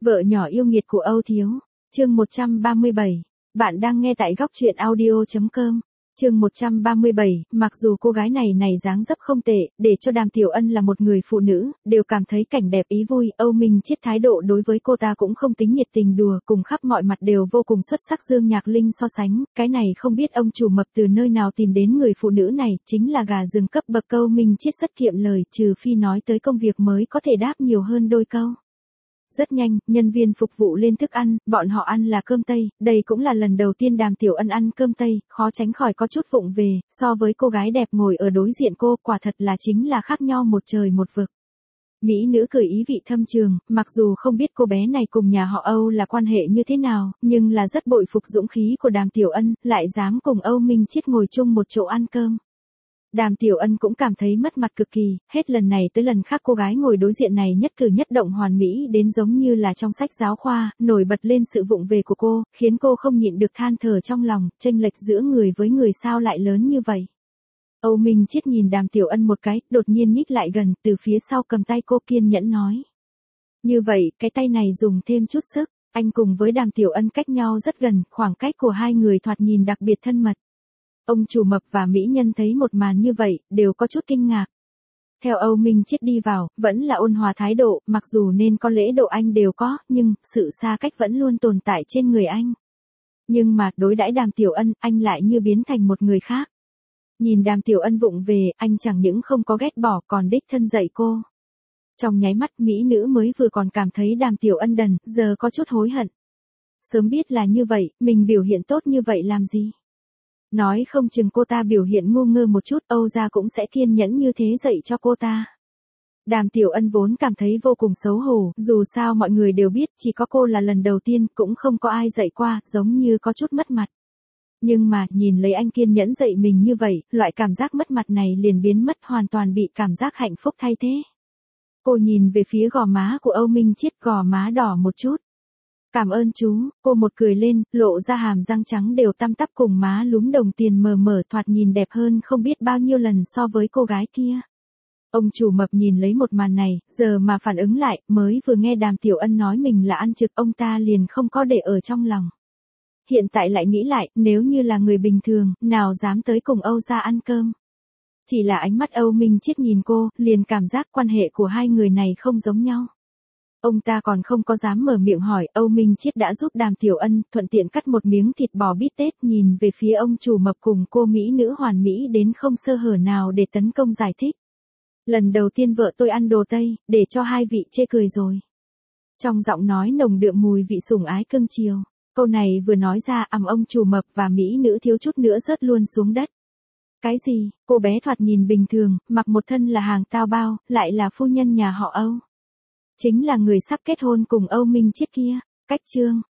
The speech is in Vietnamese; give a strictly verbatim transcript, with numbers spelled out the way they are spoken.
Vợ nhỏ yêu nghiệt của Âu Thiếu, chương một trăm ba mươi bảy. Bạn đang nghe tại góc truyện audio chấm com. Chương một trăm ba mươi bảy, mặc dù cô gái này này dáng dấp không tệ, để cho Đàm Tiểu Ân là một người phụ nữ, đều cảm thấy cảnh đẹp ý vui, Âu Minh Chiết thái độ đối với cô ta cũng không tính nhiệt tình đùa, cùng khắp mọi mặt đều vô cùng xuất sắc. Dương Nhạc Linh so sánh, cái này không biết ông chủ mập từ nơi nào tìm đến người phụ nữ này, chính là gà rừng cấp bậc. Âu Minh Chiết rất kiệm lời, trừ phi nói tới công việc mới có thể đáp nhiều hơn đôi câu. Rất nhanh, nhân viên phục vụ lên thức ăn, bọn họ ăn là cơm Tây, đây cũng là lần đầu tiên Đàm Tiểu Ân ăn cơm Tây, khó tránh khỏi có chút vụng về, so với cô gái đẹp ngồi ở đối diện cô, quả thật là chính là khác nhau một trời một vực. Mỹ nữ cười ý vị thâm trường, mặc dù không biết cô bé này cùng nhà họ Âu là quan hệ như thế nào, nhưng là rất bội phục dũng khí của Đàm Tiểu Ân, lại dám cùng Âu Minh Chiết ngồi chung một chỗ ăn cơm. Đàm Tiểu Ân cũng cảm thấy mất mặt cực kỳ, hết lần này tới lần khác cô gái ngồi đối diện này nhất cử nhất động hoàn mỹ đến giống như là trong sách giáo khoa, nổi bật lên sự vụng về của cô, khiến cô không nhịn được than thở trong lòng, chênh lệch giữa người với người sao lại lớn như vậy. Âu Minh Chiết nhìn Đàm Tiểu Ân một cái, đột nhiên nhích lại gần, từ phía sau cầm tay cô kiên nhẫn nói. Như vậy, cái tay này dùng thêm chút sức, anh cùng với Đàm Tiểu Ân cách nhau rất gần, khoảng cách của hai người thoạt nhìn đặc biệt thân mật. Ông chủ mập và mỹ nhân thấy một màn như vậy, đều có chút kinh ngạc. Theo Âu Minh Chiết đi vào, vẫn là ôn hòa thái độ, mặc dù nên có lễ độ anh đều có, nhưng sự xa cách vẫn luôn tồn tại trên người anh. Nhưng mà, đối đãi Đàm Tiểu Ân, anh lại như biến thành một người khác. Nhìn Đàm Tiểu Ân vụng về, anh chẳng những không có ghét bỏ còn đích thân dạy cô. Trong nháy mắt mỹ nữ mới vừa còn cảm thấy Đàm Tiểu Ân đần, giờ có chút hối hận. Sớm biết là như vậy, mình biểu hiện tốt như vậy làm gì? Nói không chừng cô ta biểu hiện ngu ngơ một chút, Âu gia cũng sẽ kiên nhẫn như thế dạy cho cô ta. Đàm Tiểu Ân vốn cảm thấy vô cùng xấu hổ, dù sao mọi người đều biết chỉ có cô là lần đầu tiên, cũng không có ai dạy qua, giống như có chút mất mặt. Nhưng mà, nhìn lấy anh kiên nhẫn dạy mình như vậy, loại cảm giác mất mặt này liền biến mất, hoàn toàn bị cảm giác hạnh phúc thay thế. Cô nhìn về phía gò má của Âu Minh Chiết, gò má đỏ một chút. Cảm ơn chú, cô một cười lên, lộ ra hàm răng trắng đều tăm tắp cùng má lúm đồng tiền mờ mờ, thoạt nhìn đẹp hơn không biết bao nhiêu lần so với cô gái kia. Ông chủ mập nhìn lấy một màn này, giờ mà phản ứng lại, mới vừa nghe Đàm Tiểu Ân nói mình là ăn trực, ông ta liền không có để ở trong lòng. Hiện tại lại nghĩ lại, nếu như là người bình thường, nào dám tới cùng Âu gia ăn cơm. Chỉ là ánh mắt Âu Minh Chiết nhìn cô, liền cảm giác quan hệ của hai người này không giống nhau. Ông ta còn không có dám mở miệng hỏi, Âu Minh Chiết đã giúp Đàm Tiểu Ân, thuận tiện cắt một miếng thịt bò bít tết, nhìn về phía ông chủ mập cùng cô mỹ nữ hoàn mỹ đến không sơ hở nào để tấn công giải thích. Lần đầu tiên vợ tôi ăn đồ Tây, để cho hai vị chê cười rồi. Trong giọng nói nồng đượm mùi vị sủng ái cưng chiều, câu này vừa nói ra ầm ông chủ mập và mỹ nữ thiếu chút nữa rớt luôn xuống đất. Cái gì, cô bé thoạt nhìn bình thường, mặc một thân là hàng tao bao, lại là phu nhân nhà họ Âu. Chính là người sắp kết hôn cùng Âu Minh Chiết kia. Cách chương,